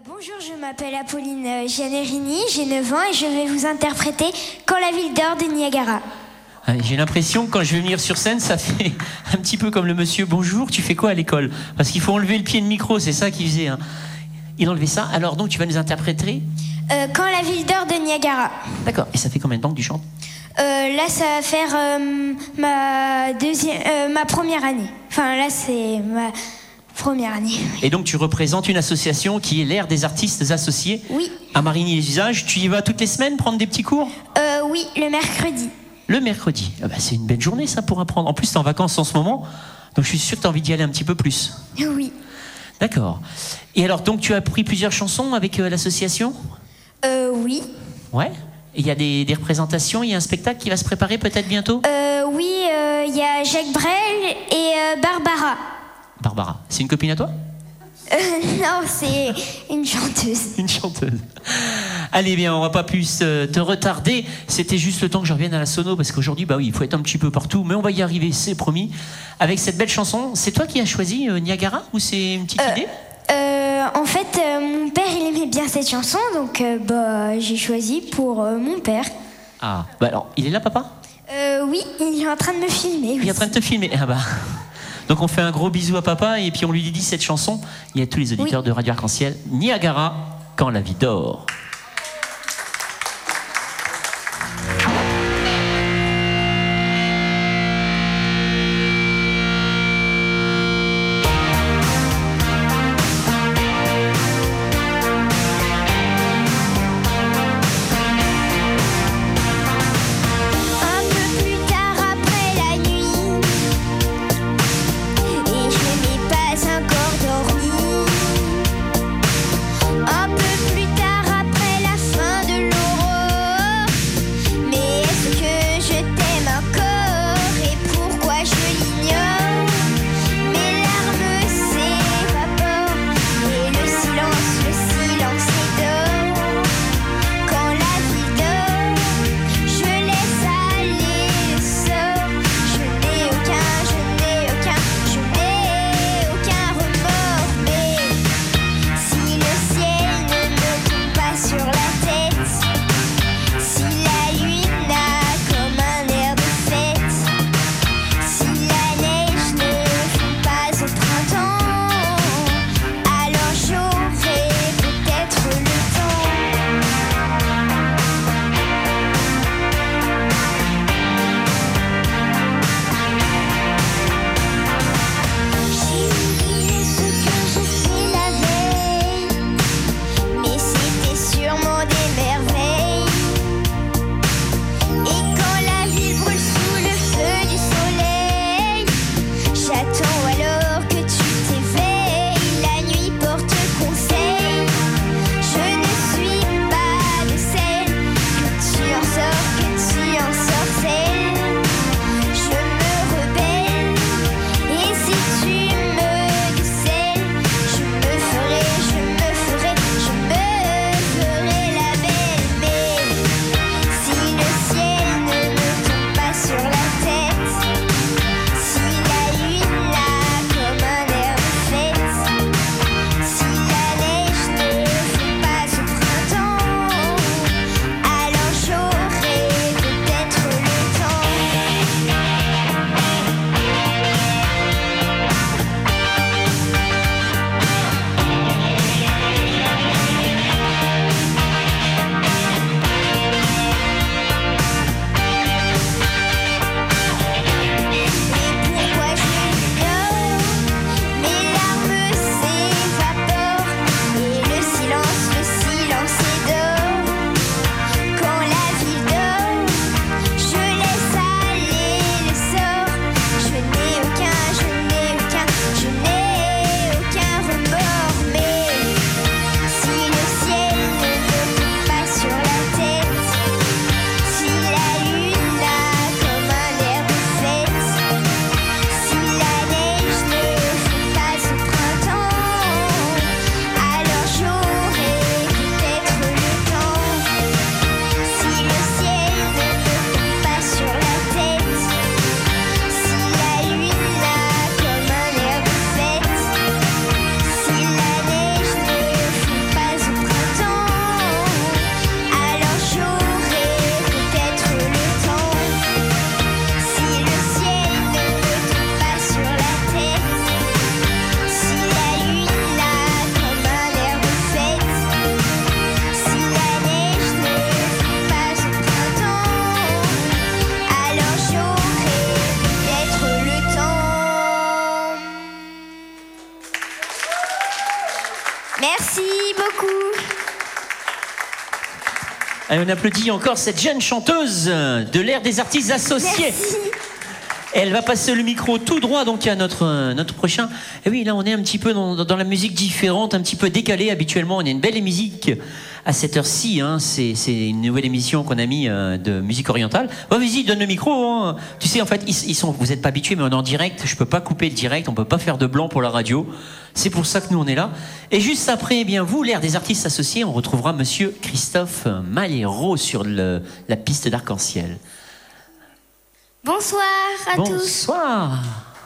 Bonjour, je m'appelle Apolline Giannerini, j'ai 9 ans et je vais vous interpréter Quand la ville dort de Niagara. J'ai l'impression que quand je vais venir sur scène, ça fait un petit peu comme le monsieur « Bonjour, tu fais quoi à l'école ?» Parce qu'il faut enlever le pied de micro, c'est ça qu'il faisait. Hein. Il enlevait ça. Alors donc tu vas nous interpréter Quand la ville dort de Niagara. D'accord. Et ça fait combien de temps que tu chantes Là, ça va faire ma première année. Enfin, là, c'est ma première année. Et donc tu représentes une association qui est l'Aire des artistes associés Oui. à Marigny-les-Usages. Tu y vas toutes les semaines prendre des petits cours Oui, le mercredi. Le mercredi. Ah bah, c'est une belle journée ça pour apprendre. En plus, tu es en vacances en ce moment, donc je suis sûr que tu as envie d'y aller un petit peu plus. Oui. D'accord. Et alors, donc tu as appris plusieurs chansons avec l'association Oui. Ouais. Et il y a des représentations, il y a un spectacle qui va se préparer peut-être bientôt Oui, il y a Jacques Brel et Barbara. Barbara, c'est une copine à toi Non, c'est une chanteuse. Une chanteuse. Allez bien, on va pas plus te retarder. C'était juste le temps que je revienne à la sono parce qu'aujourd'hui, bah oui, il faut être un petit peu partout, mais on va y arriver, c'est promis. Avec cette belle chanson, c'est toi qui as choisi Niagara ou c'est une petite idée En fait, mon père, il aimait bien cette chanson, donc j'ai choisi pour mon père. Ah, bah alors, il est là, papa Oui, il est en train de me filmer. Il est en train de te filmer. Ah bah. Donc on fait un gros bisou à papa et puis on lui dédie cette chanson. Il y a tous les auditeurs de Radio Arc-en-Ciel. Niagara, quand la vie dort. Un peu plus tard après Merci beaucoup. Allez, on applaudit encore cette jeune chanteuse de l'ère des artistes associés. Merci. Elle va passer le micro tout droit donc à notre prochain. Et oui, là on est un petit peu dans la musique différente, un petit peu décalée. Habituellement, on a une belle musique à cette heure-ci. Hein. C'est une nouvelle émission qu'on a mis de musique orientale. Oh, vas-y, donne le micro. Hein. Tu sais, en fait, vous n'êtes pas habitués, mais on est en direct. Je peux pas couper le direct. On peut pas faire de blanc pour la radio. C'est pour ça que nous on est là. Et juste après, eh bien vous, l'ère des artistes associés, on retrouvera Monsieur Christophe Malero sur la piste d'Arc-en-Ciel. Bonsoir à tous. Bonsoir.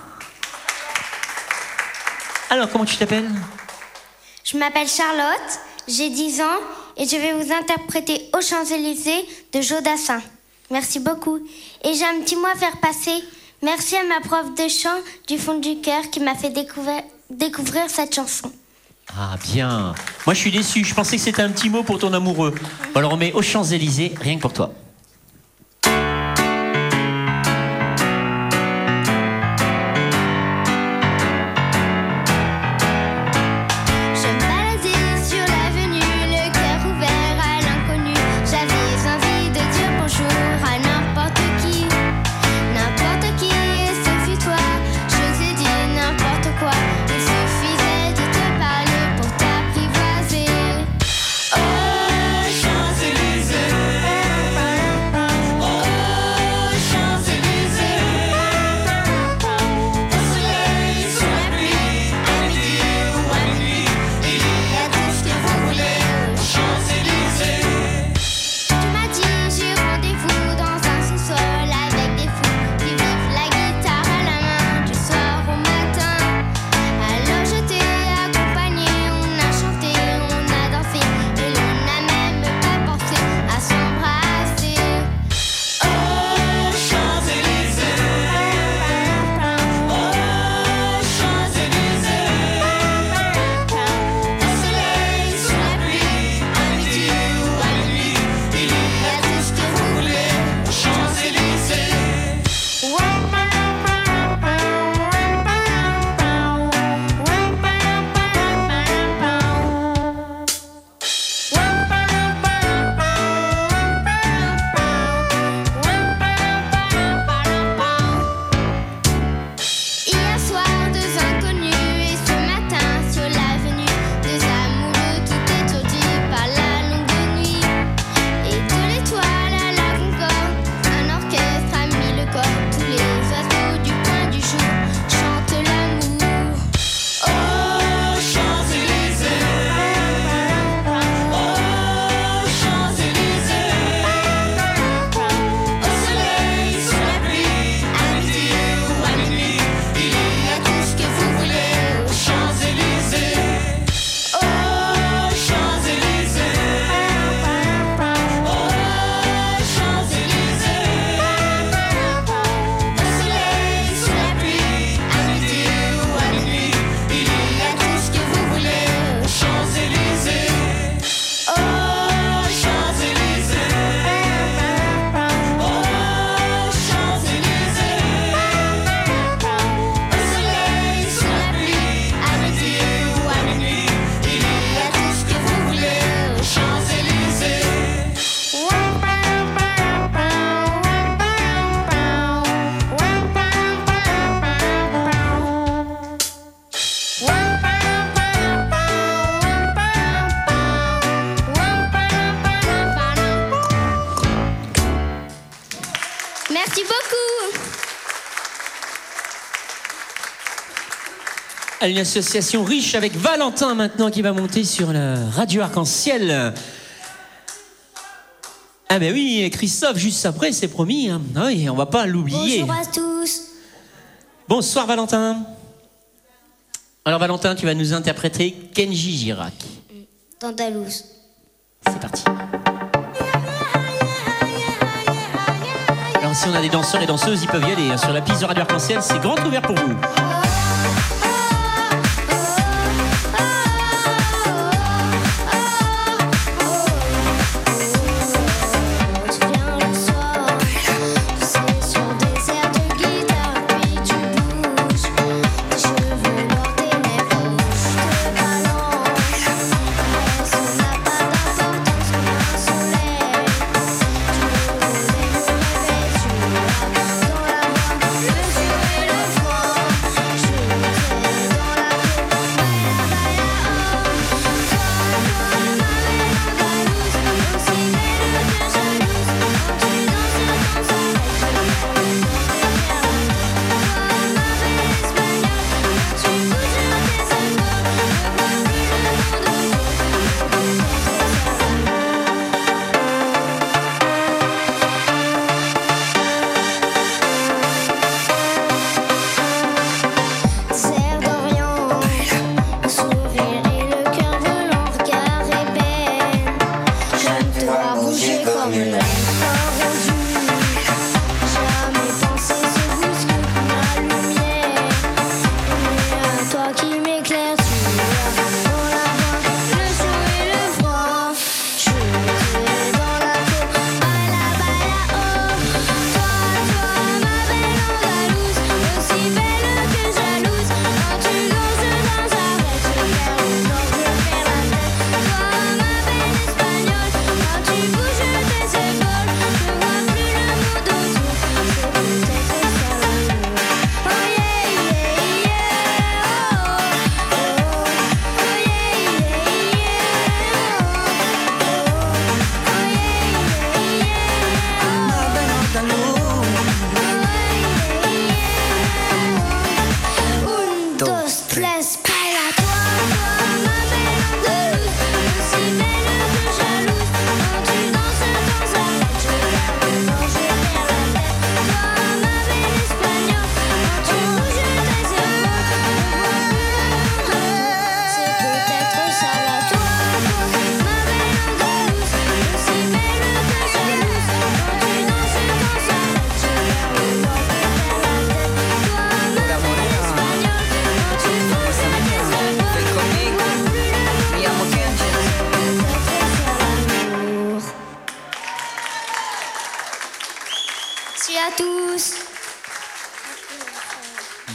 Alors, comment tu t'appelles ? Je m'appelle Charlotte, j'ai 10 ans et je vais vous interpréter Aux Champs-Élysées de Jodassin. Merci beaucoup. Et j'ai un petit mot à faire passer. Merci à ma prof de chant du fond du cœur qui m'a fait découvrir cette chanson. Ah bien. Moi je suis déçu, je pensais que c'était un petit mot pour ton amoureux. Bon, alors on met Aux Champs-Élysées, rien que pour toi. Merci beaucoup. Une association riche avec Valentin maintenant qui va monter sur la radio Arc-en-Ciel. Ah ben oui, Christophe, juste après, c'est promis. Hein. Oui, on va pas l'oublier. Bonjour à tous. Bonsoir Valentin. Alors Valentin, tu vas nous interpréter Kenji Girac. D'Andalouse. C'est parti. Alors si on a des danseurs et danseuses, ils peuvent y aller. Hein. Sur la piste de radio Arc-en-Ciel, c'est grand ouvert pour vous.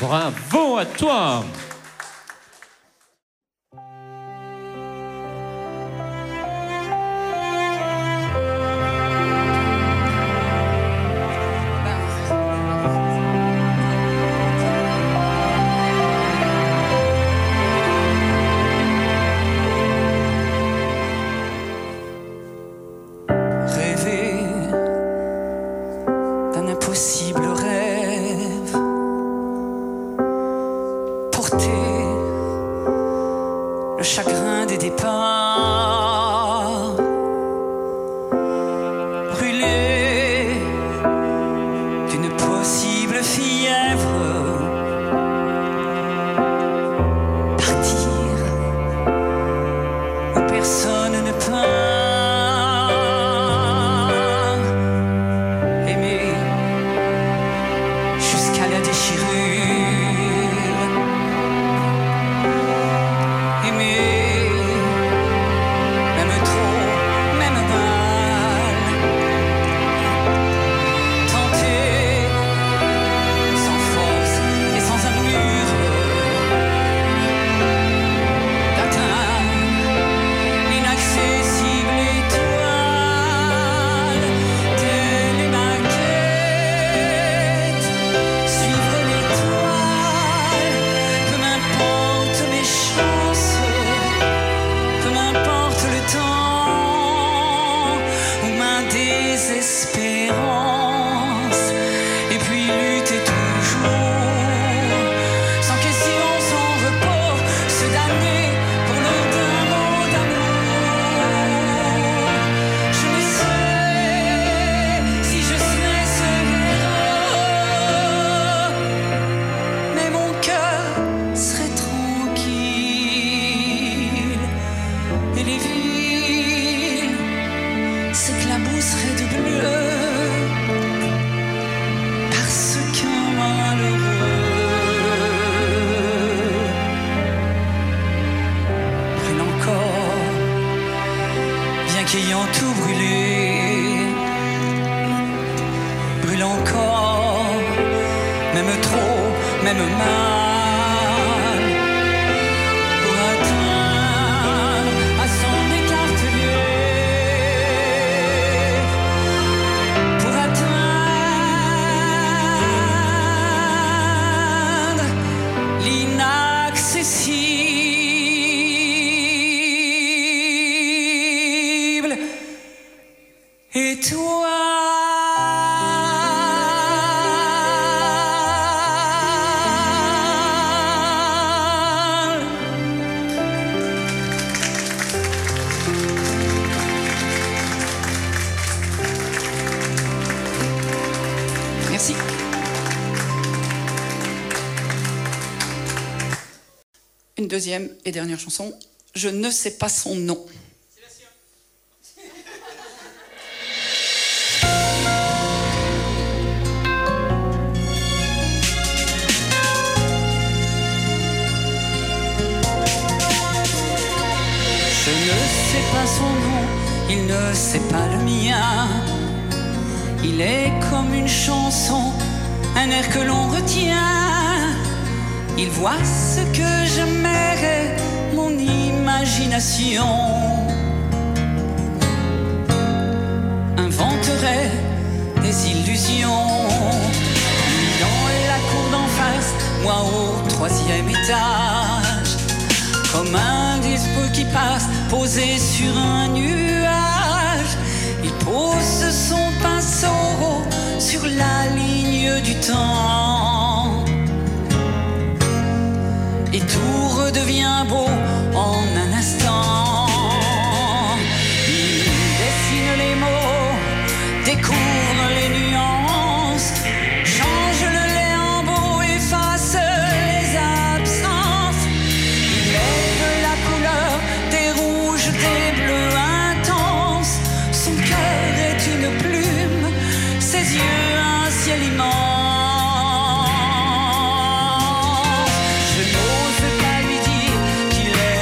Bravo à toi. Une deuxième et dernière chanson, je ne sais pas son nom. Je ne sais pas son nom, il ne sait pas le mien. Il est comme une chanson, un air que l'on retient. Il voit ce que j'aimerais, mon imagination inventerait des illusions. Lui dans la cour d'en face, moi au 3e étage, comme un disque qui passe posé sur un nuage. Il pose son pinceau sur la ligne du temps et tout redevient beau en un instant. Il dessine les mots, découvre les nuances, change le lait en beau, efface les absences. Il met de la couleur, des rouges, des bleus intenses. Son cœur est une plume, ses yeux un ciel immense. Je n'ose pas lui dire qu'il est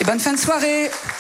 bonne fin de soirée.